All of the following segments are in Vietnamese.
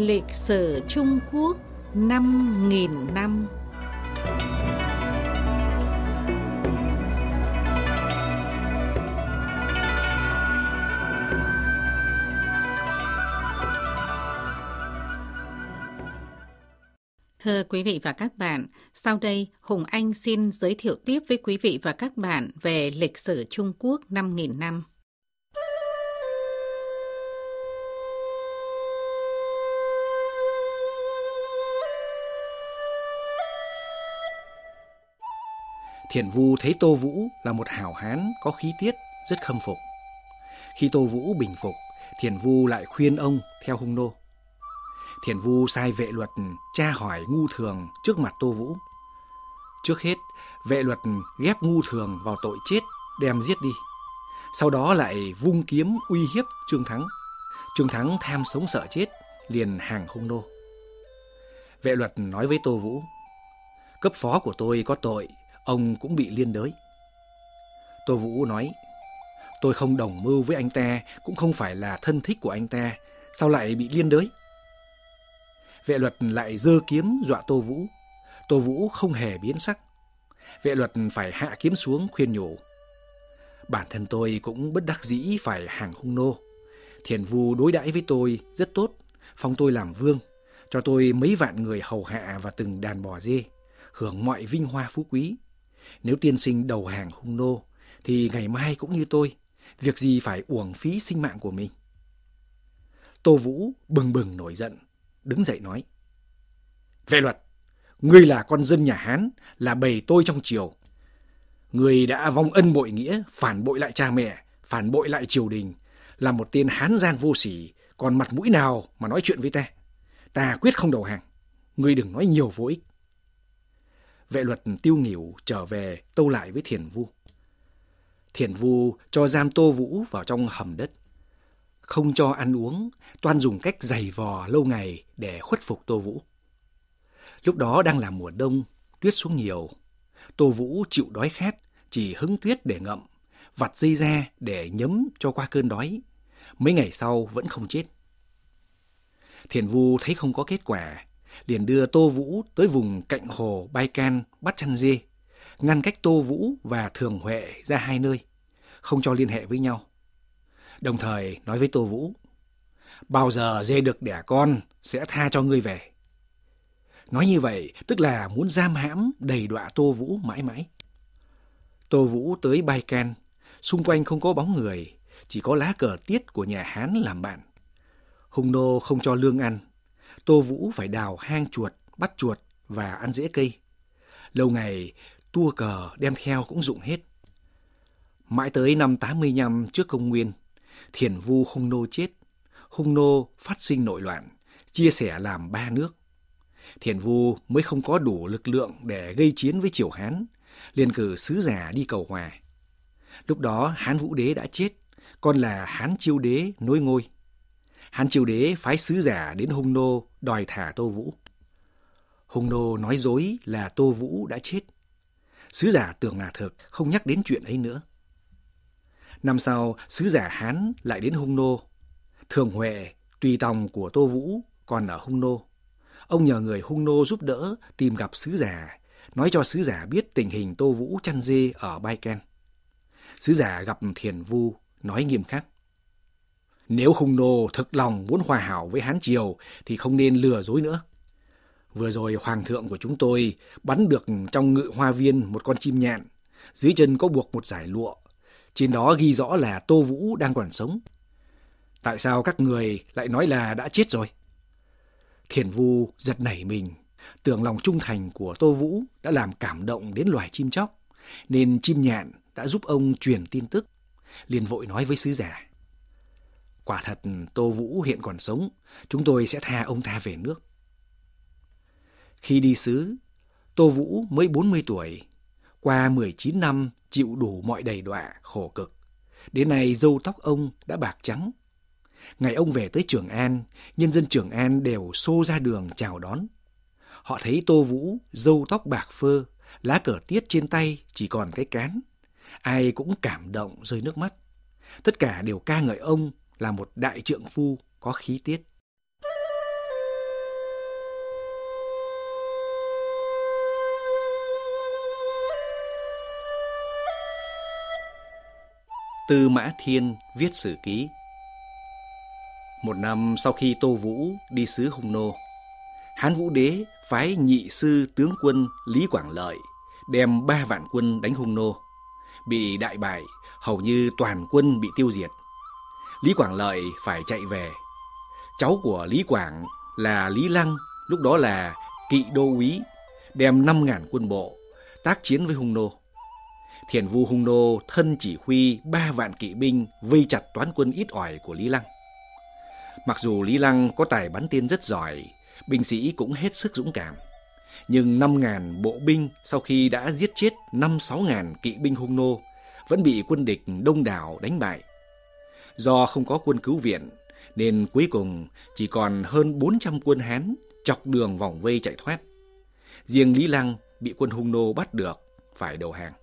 Lịch sử Trung Quốc 5.000 năm. Thưa quý vị và các bạn, sau đây Hùng Anh xin giới thiệu tiếp với quý vị và các bạn về lịch sử Trung Quốc 5.000 năm. Thiền Vu thấy Tô Vũ là một hảo hán có khí tiết, rất khâm phục. Khi Tô Vũ bình phục, Thiền Vu lại khuyên ông theo hung nô. Thiền Vu sai Vệ Luật tra hỏi Ngu Thường trước mặt Tô Vũ. Trước hết, Vệ Luật ghép Ngu Thường vào tội chết, đem giết đi. Sau đó lại vung kiếm uy hiếp Trương Thắng. Trương Thắng tham sống sợ chết, liền hàng hung nô. Vệ Luật nói với Tô Vũ: cấp phó của tôi có tội, ông cũng bị liên đới. Tô Vũ nói: tôi không đồng mưu với anh ta, cũng không phải là thân thích của anh ta, sao lại bị liên đới? Vệ Luật lại giơ kiếm dọa Tô Vũ. Tô Vũ không hề biến sắc. Vệ Luật phải hạ kiếm xuống khuyên nhủ: bản thân tôi cũng bất đắc dĩ phải hàng hung nô. Thiền Vu đối đãi với tôi rất tốt, phong tôi làm vương, cho tôi mấy vạn người hầu hạ và từng đàn bò dê, hưởng mọi vinh hoa phú quý. Nếu tiên sinh đầu hàng hung nô, thì ngày mai cũng như tôi, việc gì phải uổng phí sinh mạng của mình. Tô Vũ bừng bừng nổi giận, đứng dậy nói: Vệ Luật, ngươi là con dân nhà Hán, là bầy tôi trong triều. Ngươi đã vong ân bội nghĩa, phản bội lại cha mẹ, phản bội lại triều đình, là một tên hán gian vô sỉ, còn mặt mũi nào mà nói chuyện với ta? Ta quyết không đầu hàng, ngươi đừng nói nhiều vô ích. Vệ Luật tiêu nghỉu trở về tâu lại với Thiền Vu. Thiền Vu cho giam Tô Vũ vào trong hầm đất, không cho ăn uống, toan dùng cách giày vò lâu ngày để khuất phục Tô Vũ. Lúc đó đang là mùa đông, tuyết xuống nhiều. Tô Vũ chịu đói khát, chỉ hứng tuyết để ngậm, vặt dây ra để nhấm cho qua cơn đói. Mấy ngày sau vẫn không chết. Thiền Vu thấy không có kết quả, liền đưa Tô Vũ tới vùng cạnh hồ Baikan bắt chăn dê, ngăn cách Tô Vũ và Thường Huệ ra hai nơi, không cho liên hệ với nhau. Đồng thời nói với Tô Vũ: bao giờ dê được đẻ con sẽ tha cho ngươi về. Nói như vậy tức là muốn giam hãm đầy đọa Tô Vũ mãi mãi. Tô Vũ tới Baikan, xung quanh không có bóng người, chỉ có lá cờ tiết của nhà Hán làm bạn. Hung nô không cho lương ăn, Tô Vũ phải đào hang chuột, bắt chuột và ăn rễ cây. Lâu ngày, tua cờ đem theo cũng dụng hết. Mãi tới năm 85 trước công nguyên, Thiền Vu hung nô chết. Hung nô phát sinh nội loạn, chia sẻ làm 3 nước. Thiền Vu mới không có đủ lực lượng để gây chiến với triều Hán, liền cử sứ giả đi cầu hòa. Lúc đó Hán Vũ Đế đã chết, còn là Hán Chiêu Đế nối ngôi. Hán Chiêu Đế phái sứ giả đến hung nô đòi thả Tô Vũ. Hung nô nói dối là Tô Vũ đã chết. Sứ giả tưởng là thực, không nhắc đến chuyện ấy nữa. Năm sau, sứ giả Hán lại đến hung nô. Thường Huệ, tùy tòng của Tô Vũ, còn ở hung nô. Ông nhờ người hung nô giúp đỡ tìm gặp sứ giả, nói cho sứ giả biết tình hình Tô Vũ chăn dê ở Baikan. Sứ giả gặp Thiền Vu, nói nghiêm khắc: nếu hung nô thực lòng muốn hòa hảo với Hán triều thì không nên lừa dối nữa. Vừa rồi hoàng thượng của chúng tôi bắn được trong ngự hoa viên một con chim nhạn, dưới chân có buộc một dải lụa, trên đó ghi rõ là Tô Vũ đang còn sống. Tại sao các người lại nói là đã chết rồi? Thiền Vu giật nảy mình, tưởng lòng trung thành của Tô Vũ đã làm cảm động đến loài chim chóc, nên chim nhạn đã giúp ông truyền tin tức. Liền vội nói với sứ giả: quả thật Tô Vũ hiện còn sống, chúng tôi sẽ tha ông ta về nước. Khi đi sứ, Tô Vũ mới 40 tuổi, qua 19 năm chịu đủ mọi đầy đọa, khổ cực. Đến nay râu tóc ông đã bạc trắng. Ngày ông về tới Trường An, nhân dân Trường An đều xô ra đường chào đón. Họ thấy Tô Vũ râu tóc bạc phơ, lá cờ tiết trên tay chỉ còn cái cán. Ai cũng cảm động rơi nước mắt. Tất cả đều ca ngợi ông là một đại trượng phu có khí tiết. Tư Mã Thiên viết sử ký. Một năm sau khi Tô Vũ đi xứ Hung Nô, Hán Vũ Đế phái nhị sư tướng quân Lý Quảng Lợi đem 3 vạn quân đánh Hung Nô, bị đại bại, hầu như toàn quân bị tiêu diệt. Lý Quảng Lợi phải chạy về. Cháu của Lý Quảng là Lý Lăng, lúc đó là kỵ đô úy, đem 5.000 quân bộ tác chiến với Hung Nô. Thiền vu Hung Nô thân chỉ huy 3 vạn kỵ binh vây chặt toán quân ít ỏi của Lý Lăng. Mặc dù Lý Lăng có tài bắn tên rất giỏi, binh sĩ cũng hết sức dũng cảm, nhưng 5.000 bộ binh sau khi đã giết chết 5-6.000 kỵ binh Hung Nô vẫn bị quân địch đông đảo đánh bại. Do không có quân cứu viện nên cuối cùng chỉ còn hơn 400 quân Hán chọc đường vòng vây chạy thoát. Riêng Lý Lăng bị quân Hung Nô bắt được phải đầu hàng.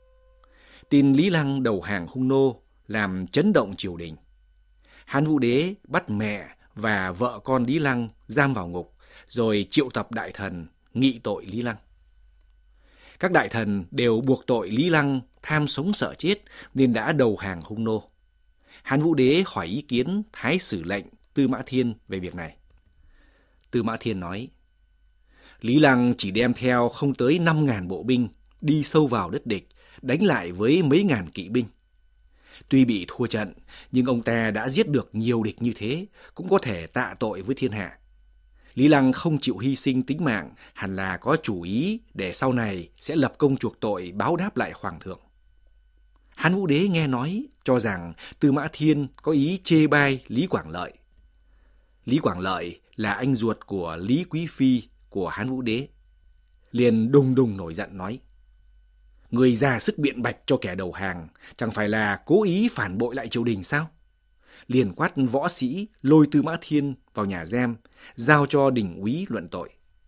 Tin Lý Lăng đầu hàng Hung Nô làm chấn động triều đình. Hán Vũ Đế bắt mẹ và vợ con Lý Lăng giam vào ngục, rồi triệu tập đại thần nghị tội Lý Lăng. Các đại thần đều buộc tội Lý Lăng tham sống sợ chết nên đã đầu hàng Hung Nô. Hán Vũ Đế hỏi ý kiến Thái sử lệnh Tư Mã Thiên về việc này. Tư Mã Thiên nói: Lý Lăng chỉ đem theo không tới 5.000 bộ binh đi sâu vào đất địch, đánh lại với mấy ngàn kỵ binh. Tuy bị thua trận, nhưng ông ta đã giết được nhiều địch như thế, cũng có thể tạ tội với thiên hạ. Lý Lăng không chịu hy sinh tính mạng, hẳn là có chủ ý để sau này sẽ lập công chuộc tội báo đáp lại hoàng thượng. Hán Vũ Đế nghe nói cho rằng Tư Mã Thiên có ý chê bai Lý Quảng Lợi. Lý Quảng Lợi là anh ruột của Lý Quý Phi của Hán Vũ Đế. Liền đùng đùng nổi giận nói: Người ra sức biện bạch cho kẻ đầu hàng, chẳng phải là cố ý phản bội lại triều đình sao? Liền quát võ sĩ lôi Tư Mã Thiên vào nhà giam, giao cho đình úy luận tội.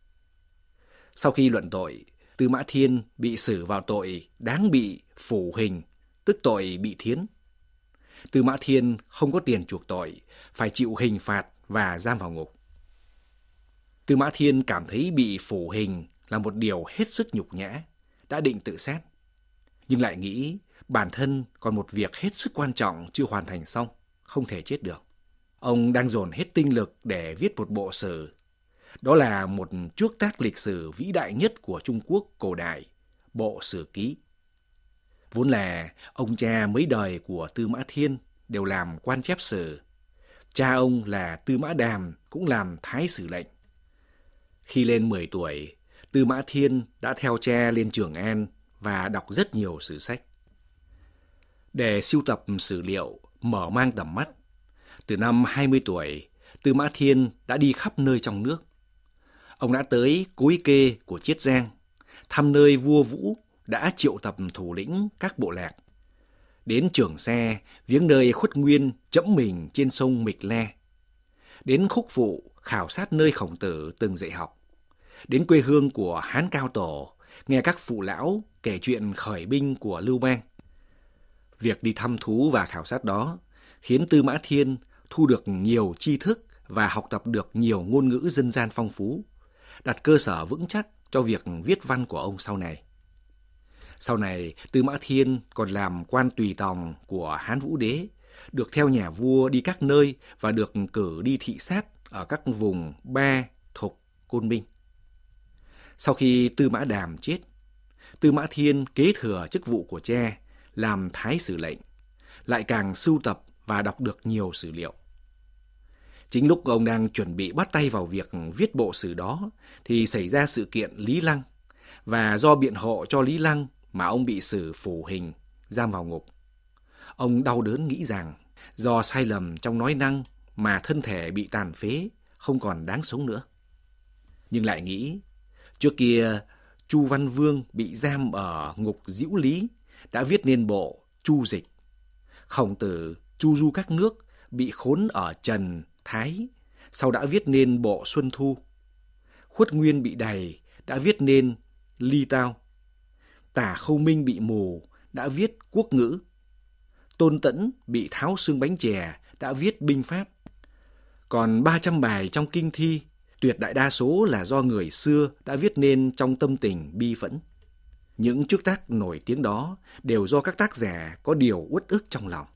Sau khi luận tội, Tư Mã Thiên bị xử vào tội đáng bị phủ hình, tức tội bị thiến. Tư Mã Thiên không có tiền chuộc tội, phải chịu hình phạt và giam vào ngục. Tư Mã Thiên cảm thấy bị phủ hình là một điều hết sức nhục nhã, đã định tự sát. Nhưng lại nghĩ bản thân còn một việc hết sức quan trọng chưa hoàn thành xong, không thể chết được. Ông đang dồn hết tinh lực để viết một bộ sử. Đó là một chuốc tác lịch sử vĩ đại nhất của Trung Quốc cổ đại, Bộ Sử Ký. Vốn là ông cha mấy đời của Tư Mã Thiên đều làm quan chép sử. Cha ông là Tư Mã Đàm cũng làm thái sử lệnh. Khi lên 10 tuổi, Tư Mã Thiên đã theo cha lên Trường An và đọc rất nhiều sử sách. Để sưu tập sử liệu, mở mang tầm mắt, từ năm 20 tuổi, Tư Mã Thiên đã đi khắp nơi trong nước. Ông đã tới Cối Kê của Chiết Giang, thăm nơi vua Vũ đã triệu tập thủ lĩnh các bộ lạc. Đến Trường Sa, viếng nơi Khuất Nguyên chẫm mình trên sông Mịch Le. Đến Khúc Phụ, khảo sát nơi Khổng Tử từng dạy học. Đến quê hương của Hán Cao Tổ, nghe các phụ lão kể chuyện khởi binh của Lưu Bang. Việc đi thăm thú và khảo sát đó khiến Tư Mã Thiên thu được nhiều tri thức và học tập được nhiều ngôn ngữ dân gian phong phú, đặt cơ sở vững chắc cho việc viết văn của ông sau này. Sau này, Tư Mã Thiên còn làm quan tùy tòng của Hán Vũ Đế, được theo nhà vua đi các nơi và được cử đi thị sát ở các vùng Ba, Thục, Côn Minh. Sau khi Tư Mã Đàm chết, Tư Mã Thiên kế thừa chức vụ của cha, làm thái sử lệnh, lại càng sưu tập và đọc được nhiều sử liệu. Chính lúc ông đang chuẩn bị bắt tay vào việc viết bộ sử đó, thì xảy ra sự kiện Lý Lăng, và do biện hộ cho Lý Lăng mà ông bị xử phủ hình, giam vào ngục. Ông đau đớn nghĩ rằng do sai lầm trong nói năng mà thân thể bị tàn phế, không còn đáng sống nữa. Nhưng lại nghĩ, trước kia Chu Văn Vương bị giam ở ngục Diễu Lý đã viết nên bộ Chu Dịch. Khổng Tử chu du các nước bị khốn ở Trần, Thái, sau đã viết nên bộ Xuân Thu. Khuất Nguyên bị đày đã viết nên Ly Tao. Tả Khâu Minh bị mù đã viết Quốc Ngữ. Tôn Tẫn bị tháo xương bánh chè đã viết Binh Pháp. Còn 300 bài trong kinh thi, tuyệt đại đa số là do người xưa đã viết nên trong tâm tình bi phẫn. Những chuốc tác nổi tiếng đó đều do các tác giả có điều uất ức trong lòng.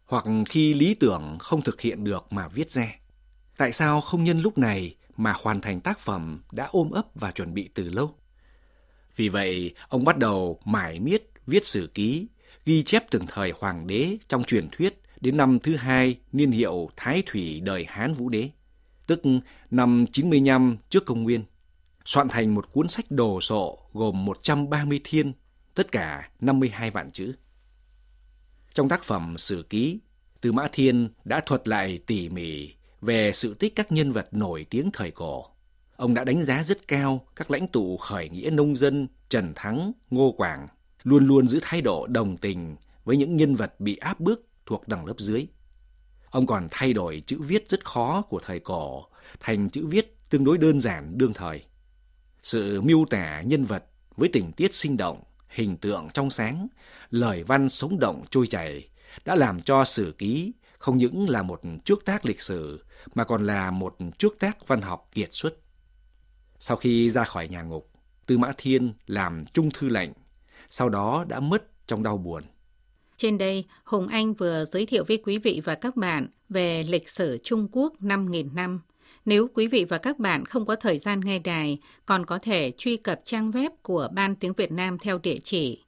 hoặc khi lý tưởng không thực hiện được mà viết ra? Tại sao không nhân lúc này mà hoàn thành tác phẩm đã ôm ấp và chuẩn bị từ lâu? Vì vậy, ông bắt đầu mải miết viết sử ký, ghi chép từng thời hoàng đế trong truyền thuyết đến năm thứ 2 niên hiệu Thái Thủy đời Hán Vũ Đế, tức năm 95 trước công nguyên, soạn thành một cuốn sách đồ sộ gồm 130 thiên, tất cả 52 vạn chữ. Trong tác phẩm sử ký, Tư Mã Thiên đã thuật lại tỉ mỉ về sự tích các nhân vật nổi tiếng thời cổ. Ông đã đánh giá rất cao các lãnh tụ khởi nghĩa nông dân Trần Thắng, Ngô Quảng, luôn luôn giữ thái độ đồng tình với những nhân vật bị áp bức thuộc tầng lớp dưới. Ông còn thay đổi chữ viết rất khó của thời cổ thành chữ viết tương đối đơn giản đương thời. Sự miêu tả nhân vật với tình tiết sinh động, hình tượng trong sáng, lời văn sống động trôi chảy đã làm cho sử ký không những là một chuốc tác lịch sử mà còn là một chuốc tác văn học kiệt xuất. Sau khi ra khỏi nhà ngục, Tư Mã Thiên làm trung thư lệnh, sau đó đã mất trong đau buồn. Trên đây, Hùng Anh vừa giới thiệu với quý vị và các bạn về lịch sử Trung Quốc 5.000 năm. Nếu quý vị và các bạn không có thời gian nghe đài, còn có thể truy cập trang web của Ban Tiếng Việt Nam theo địa chỉ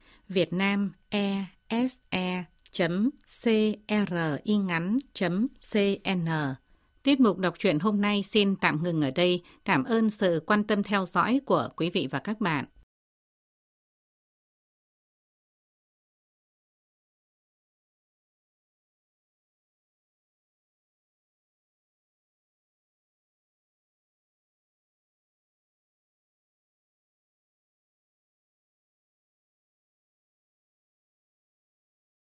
vietnamese.cringắn.cn. Tiết mục đọc truyện hôm nay xin tạm ngừng ở đây. Cảm ơn sự quan tâm theo dõi của quý vị và các bạn.